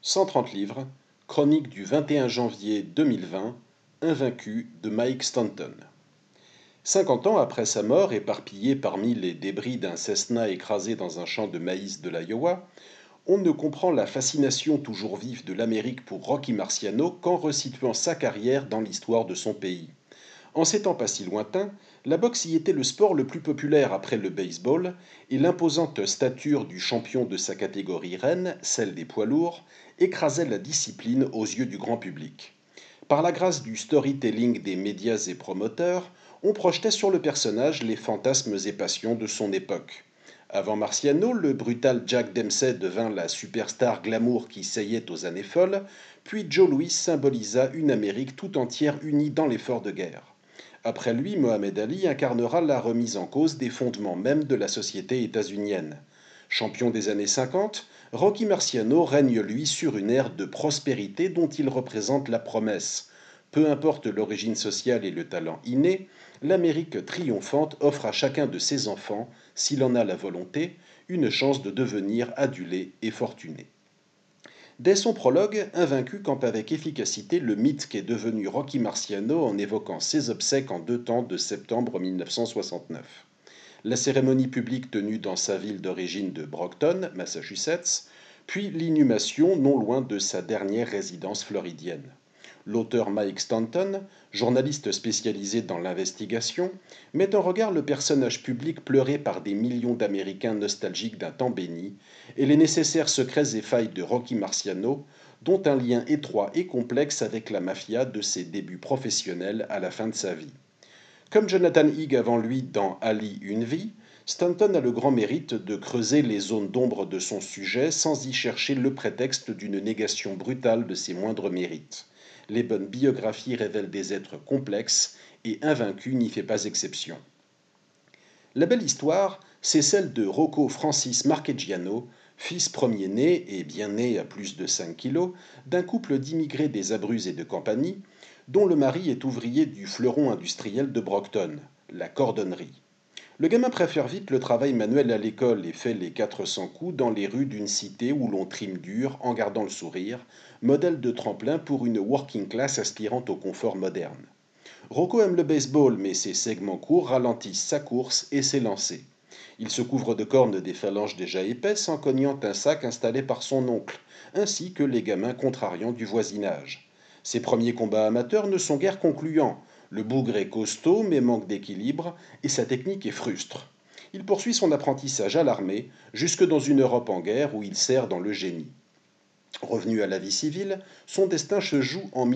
130 livres, chronique du 21 janvier 2020, Invaincu de Mike Stanton. 50 ans après sa mort, éparpillé parmi les débris d'un Cessna écrasé dans un champ de maïs de l'Iowa, on ne comprend la fascination toujours vive de l'Amérique pour Rocky Marciano qu'en resituant sa carrière dans l'histoire de son pays. En ces temps pas si lointains, la boxe y était le sport le plus populaire après le baseball, et l'imposante stature du champion de sa catégorie reine, celle des poids lourds, écrasait la discipline aux yeux du grand public. Par la grâce du storytelling des médias et promoteurs, on projetait sur le personnage les fantasmes et passions de son époque. Avant Marciano, le brutal Jack Dempsey devint la superstar glamour qui seyait aux années folles, puis Joe Louis symbolisa une Amérique tout entière unie dans l'effort de guerre. Après lui, Mohamed Ali incarnera la remise en cause des fondements même de la société états-unienne. Champion des années 50, Rocky Marciano règne lui sur une ère de prospérité dont il représente la promesse. Peu importe l'origine sociale et le talent inné, l'Amérique triomphante offre à chacun de ses enfants, s'il en a la volonté, une chance de devenir adulé et fortuné. Dès son prologue, Invaincu campe avec efficacité le mythe qu'est devenu Rocky Marciano en évoquant ses obsèques en 2 temps de septembre 1969. La cérémonie publique tenue dans sa ville d'origine de Brockton, Massachusetts, puis l'inhumation non loin de sa dernière résidence floridienne. L'auteur Mike Stanton, journaliste spécialisé dans l'investigation, met en regard le personnage public pleuré par des millions d'Américains nostalgiques d'un temps béni et les nécessaires secrets et failles de Rocky Marciano, dont un lien étroit et complexe avec la mafia de ses débuts professionnels à la fin de sa vie. Comme Jonathan Higg avant lui dans Ali, une vie, Stanton a le grand mérite de creuser les zones d'ombre de son sujet sans y chercher le prétexte d'une négation brutale de ses moindres mérites. Les bonnes biographies révèlent des êtres complexes et Invaincu n'y fait pas exception. La belle histoire, c'est celle de Rocco Francis Marchegiano, fils premier-né et bien né à plus de 5 kilos, d'un couple d'immigrés des Abruzzes et de Campanie, dont le mari est ouvrier du fleuron industriel de Brockton, la cordonnerie. Le gamin préfère vite le travail manuel à l'école et fait les 400 coups dans les rues d'une cité où l'on trime dur en gardant le sourire, modèle de tremplin pour une working class aspirant au confort moderne. Rocco aime le baseball, mais ses segments courts ralentissent sa course et ses lancers. Il se couvre de cornes des phalanges déjà épaisses en cognant un sac installé par son oncle, ainsi que les gamins contrariants du voisinage. Ses premiers combats amateurs ne sont guère concluants. Le bougre est costaud mais manque d'équilibre et sa technique est frustre. Il poursuit son apprentissage à l'armée, jusque dans une Europe en guerre où il sert dans le génie. Revenu à la vie civile, son destin se joue en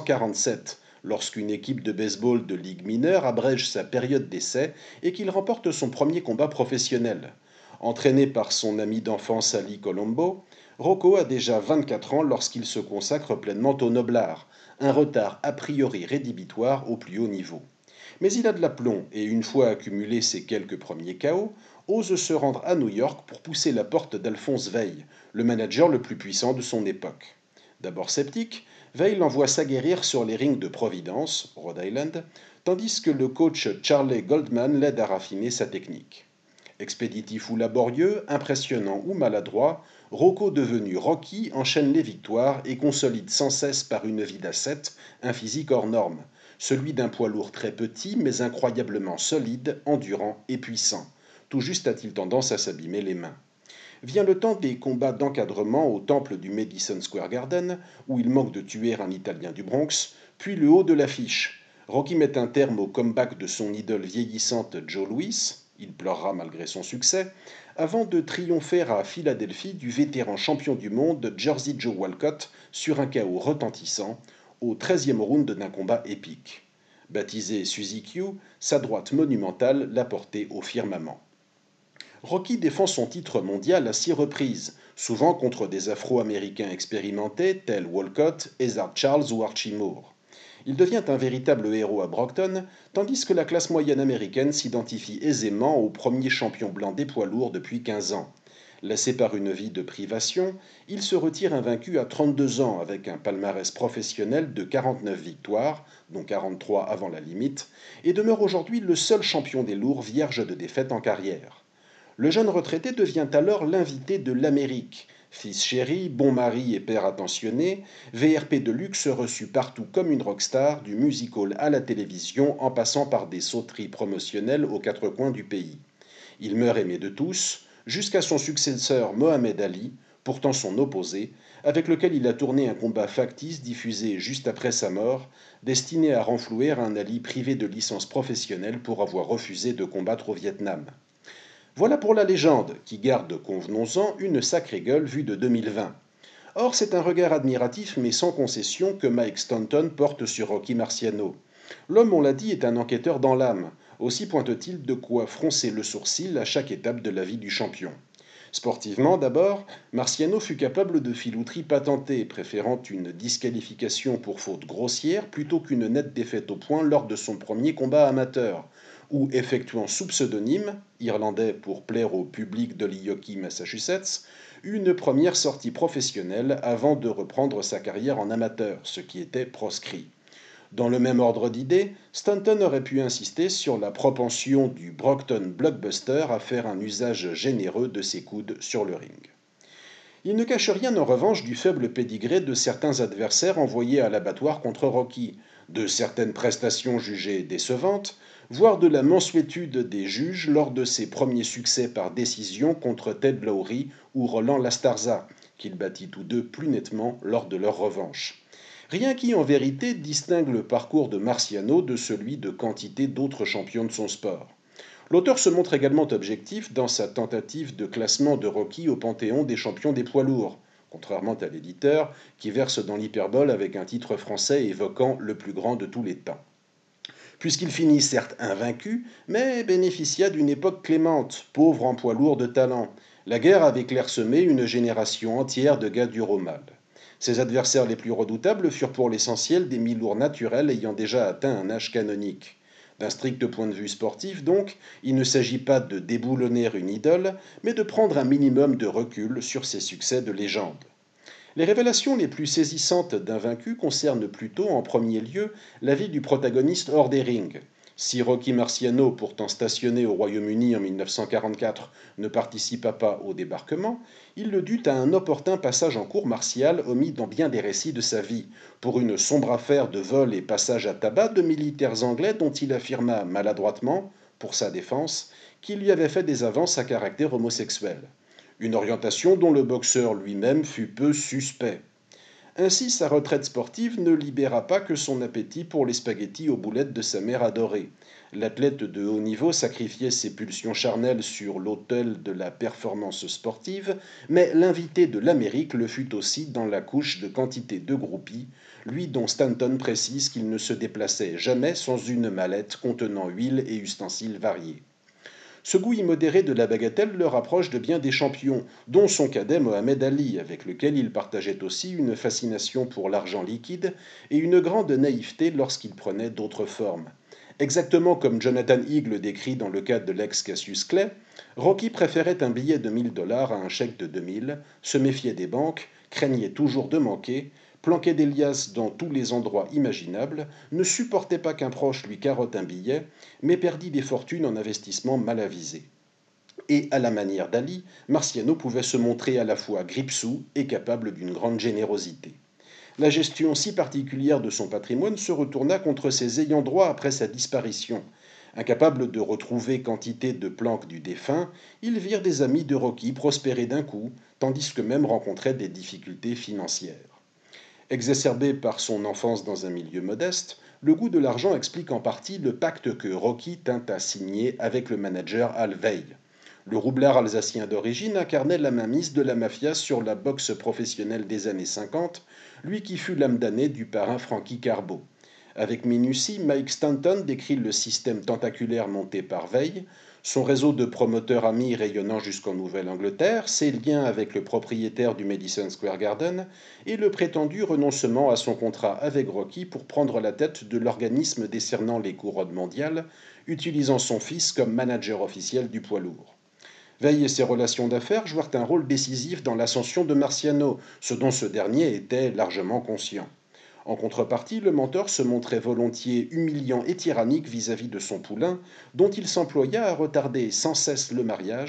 1947, lorsqu'une équipe de baseball de ligue mineure abrège sa période d'essai et qu'il remporte son premier combat professionnel. Entraîné par son ami d'enfance Ali Colombo, Rocco a déjà 24 ans lorsqu'il se consacre pleinement au noblard, un retard a priori rédhibitoire au plus haut niveau. Mais il a de l'aplomb et une fois accumulé ses quelques premiers KO, ose se rendre à New York pour pousser la porte d'Alphonse Veil, le manager le plus puissant de son époque. D'abord sceptique, Veil l'envoie s'aguerrir sur les rings de Providence, Rhode Island, tandis que le coach Charlie Goldman l'aide à raffiner sa technique. Expéditif ou laborieux, impressionnant ou maladroit, Rocco devenu Rocky enchaîne les victoires et consolide sans cesse par une vie d'ascète un physique hors norme, celui d'un poids lourd très petit mais incroyablement solide, endurant et puissant. Tout juste a-t-il tendance à s'abîmer les mains. Vient le temps des combats d'encadrement au temple du Madison Square Garden, où il manque de tuer un Italien du Bronx, puis le haut de l'affiche. Rocky met un terme au comeback de son idole vieillissante Joe Louis, il pleurera malgré son succès, avant de triompher à Philadelphie du vétéran champion du monde Jersey Joe Walcott sur un chaos retentissant, au 13e round d'un combat épique. Baptisé Suzy Q, sa droite monumentale l'a porté au firmament. Rocky défend son titre mondial à 6 reprises, souvent contre des Afro-Américains expérimentés tels Walcott, Ezard Charles ou Archie Moore. Il devient un véritable héros à Brockton, tandis que la classe moyenne américaine s'identifie aisément au premier champion blanc des poids lourds depuis 15 ans. Laissé par une vie de privation, il se retire invaincu à 32 ans avec un palmarès professionnel de 49 victoires, dont 43 avant la limite, et demeure aujourd'hui le seul champion des lourds vierge de défaite en carrière. Le jeune retraité devient alors l'invité de l'Amérique, Fils chéri, bon mari et père attentionné, VRP de luxe reçu partout comme une rockstar, du music-hall à la télévision en passant par des sauteries promotionnelles aux quatre coins du pays. Il meurt aimé de tous, jusqu'à son successeur Mohamed Ali, pourtant son opposé, avec lequel il a tourné un combat factice diffusé juste après sa mort, destiné à renflouer un Ali privé de licence professionnelle pour avoir refusé de combattre au Vietnam. Voilà pour la légende, qui garde, convenons-en, une sacrée gueule vue de 2020. Or, c'est un regard admiratif mais sans concession que Mike Stanton porte sur Rocky Marciano. L'homme, on l'a dit, est un enquêteur dans l'âme. Aussi pointe-t-il de quoi froncer le sourcil à chaque étape de la vie du champion. Sportivement d'abord, Marciano fut capable de filouteries patentées, préférant une disqualification pour faute grossière plutôt qu'une nette défaite au point lors de son premier combat amateur, ou effectuant sous pseudonyme, irlandais pour plaire au public de Milwaukee, Massachusetts, une première sortie professionnelle avant de reprendre sa carrière en amateur, ce qui était proscrit. Dans le même ordre d'idées, Stanton aurait pu insister sur la propension du Brockton blockbuster à faire un usage généreux de ses coudes sur le ring. Il ne cache rien en revanche du faible pédigré de certains adversaires envoyés à l'abattoir contre Rocky, de certaines prestations jugées décevantes, voire de la mansuétude des juges lors de ses premiers succès par décision contre Ted Lowry ou Roland Lastarza, qu'il battit tous deux plus nettement lors de leur revanche. Rien qui, en vérité, distingue le parcours de Marciano de celui de quantité d'autres champions de son sport. L'auteur se montre également objectif dans sa tentative de classement de Rocky au panthéon des champions des poids lourds, contrairement à l'éditeur qui verse dans l'hyperbole avec un titre français évoquant le plus grand de tous les temps. Puisqu'il finit certes invaincu, mais bénéficia d'une époque clémente, pauvre en poids lourd de talent. La guerre avait clairsemé une génération entière de gars durs au mal. Ses adversaires les plus redoutables furent pour l'essentiel des mi-lourds naturels ayant déjà atteint un âge canonique. D'un strict point de vue sportif, donc, il ne s'agit pas de déboulonner une idole, mais de prendre un minimum de recul sur ses succès de légende. Les révélations les plus saisissantes d'un vaincu concernent plutôt, en premier lieu, la vie du protagoniste hors des rings. Si Rocky Marciano, pourtant stationné au Royaume-Uni en 1944, ne participa pas au débarquement, il le dut à un opportun passage en cour martiale omis dans bien des récits de sa vie, pour une sombre affaire de vol et passage à tabac de militaires anglais dont il affirma maladroitement, pour sa défense, qu'il lui avait fait des avances à caractère homosexuel. Une orientation dont le boxeur lui-même fut peu suspect. Ainsi, sa retraite sportive ne libéra pas que son appétit pour les spaghettis aux boulettes de sa mère adorée. L'athlète de haut niveau sacrifiait ses pulsions charnelles sur l'autel de la performance sportive, mais l'invité de l'Amérique le fut aussi dans la couche de quantité de groupies, lui dont Stanton précise qu'il ne se déplaçait jamais sans une mallette contenant huile et ustensiles variés. Ce goût immodéré de la bagatelle le rapproche de bien des champions, dont son cadet Mohamed Ali, avec lequel il partageait aussi une fascination pour l'argent liquide et une grande naïveté lorsqu'il prenait d'autres formes. Exactement comme Jonathan Higg le décrit dans le cadre de l'ex-Cassius Clay, Rocky préférait un billet de $1000 à un chèque de 2000, se méfiait des banques, craignait toujours de manquer, planquait des liasses dans tous les endroits imaginables, ne supportait pas qu'un proche lui carotte un billet, mais perdit des fortunes en investissements mal avisés. Et à la manière d'Ali, Marciano pouvait se montrer à la fois grippe-sous et capable d'une grande générosité. La gestion si particulière de son patrimoine se retourna contre ses ayants droit après sa disparition. Incapable de retrouver quantité de planques du défunt, ils virent des amis de Rocky prospérer d'un coup, tandis qu'eux-mêmes rencontraient des difficultés financières. Exacerbé par son enfance dans un milieu modeste, le goût de l'argent explique en partie le pacte que Rocky tint à signer avec le manager Al Veil. Le roublard alsacien d'origine incarnait la mainmise de la mafia sur la boxe professionnelle des années 50, lui qui fut l'âme damnée du parrain Frankie Carbo. Avec minutie, Mike Stanton décrit le système tentaculaire monté par Veil, son réseau de promoteurs amis rayonnant jusqu'en Nouvelle-Angleterre, ses liens avec le propriétaire du Madison Square Garden et le prétendu renoncement à son contrat avec Rocky pour prendre la tête de l'organisme décernant les couronnes mondiales, utilisant son fils comme manager officiel du poids lourd. Veil et ses relations d'affaires jouèrent un rôle décisif dans l'ascension de Marciano, ce dont ce dernier était largement conscient. En contrepartie, le mentor se montrait volontiers humiliant et tyrannique vis-à-vis de son poulain, dont il s'employa à retarder sans cesse le mariage,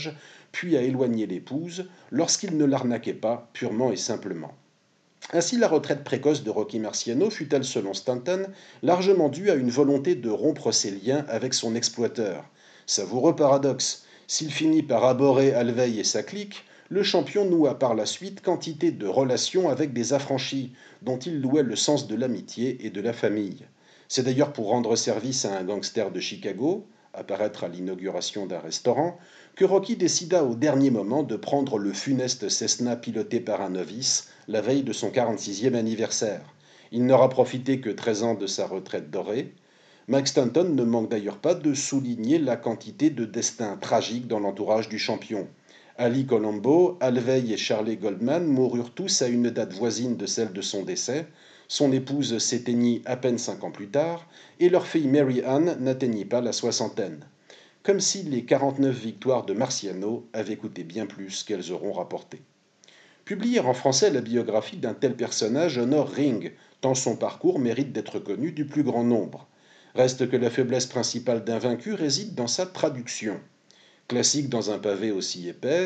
puis à éloigner l'épouse, lorsqu'il ne l'arnaquait pas purement et simplement. Ainsi, la retraite précoce de Rocky Marciano fut-elle, selon Stanton, largement due à une volonté de rompre ses liens avec son exploiteur. Savoureux paradoxe, s'il finit par abhorrer Alveille et sa clique, le champion noua par la suite quantité de relations avec des affranchis, dont il louait le sens de l'amitié et de la famille. C'est d'ailleurs pour rendre service à un gangster de Chicago, apparaître à l'inauguration d'un restaurant, que Rocky décida au dernier moment de prendre le funeste Cessna piloté par un novice la veille de son 46e anniversaire. Il n'aura profité que 13 ans de sa retraite dorée. Mike Stanton ne manque d'ailleurs pas de souligner la quantité de destins tragiques dans l'entourage du champion. Ali Colombo, Alveille et Charlie Goldman moururent tous à une date voisine de celle de son décès. Son épouse s'éteignit à peine 5 ans plus tard, et leur fille Mary Ann n'atteignit pas la soixantaine. Comme si les 49 victoires de Marciano avaient coûté bien plus qu'elles auront rapporté. Publier en français la biographie d'un tel personnage honore Ring, tant son parcours mérite d'être connu du plus grand nombre. Reste que la faiblesse principale d'un vaincu réside dans sa traduction. Classique dans un pavé aussi épais,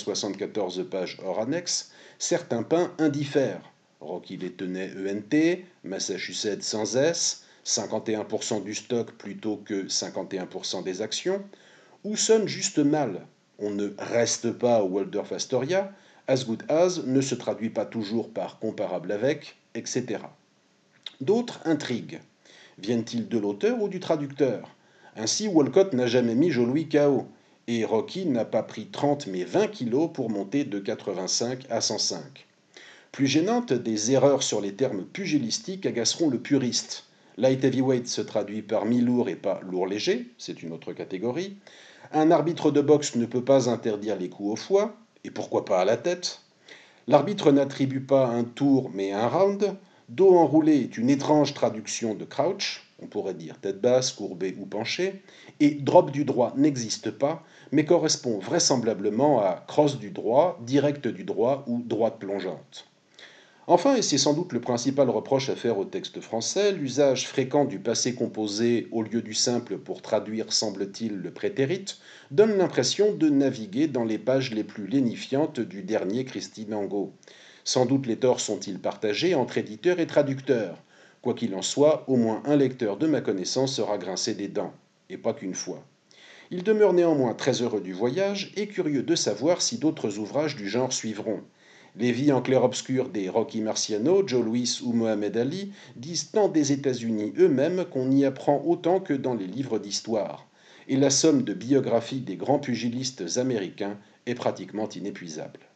574 pages hors annexe, certains pains indiffèrent. Rocky les tenait ENT, Massachusetts sans S, 51% du stock plutôt que 51% des actions, ou sonnent juste mal. On ne reste pas au Waldorf Astoria, as good as ne se traduit pas toujours par comparable avec, etc. D'autres intriguent. Viennent-ils de l'auteur ou du traducteur? Ainsi, Walcott n'a jamais mis Joe-Louis KO, et Rocky n'a pas pris 30 mais 20 kilos pour monter de 85 à 105. Plus gênantes, des erreurs sur les termes pugilistiques agaceront le puriste. Light heavyweight se traduit par mi-lourd et pas lourd léger, c'est une autre catégorie. Un arbitre de boxe ne peut pas interdire les coups au foie, et pourquoi pas à la tête? L'arbitre n'attribue pas un tour mais un round. Dos enroulé est une étrange traduction de crouch, on pourrait dire tête basse, courbée ou penchée, et drop du droit n'existe pas, mais correspond vraisemblablement à crosse du droit, direct du droit ou droite plongeante. Enfin, et c'est sans doute le principal reproche à faire au texte français, l'usage fréquent du passé composé au lieu du simple pour traduire, semble-t-il, le prétérit, donne l'impression de naviguer dans les pages les plus lénifiantes du dernier Christine Angot. Sans doute les torts sont-ils partagés entre éditeurs et traducteurs. Quoi qu'il en soit, au moins un lecteur de ma connaissance sera grincé des dents, et pas qu'une fois. Il demeure néanmoins très heureux du voyage et curieux de savoir si d'autres ouvrages du genre suivront. Les vies en clair-obscur des Rocky Marciano, Joe Louis ou Mohamed Ali disent tant des États-Unis eux-mêmes qu'on y apprend autant que dans les livres d'histoire. Et la somme de biographies des grands pugilistes américains est pratiquement inépuisable.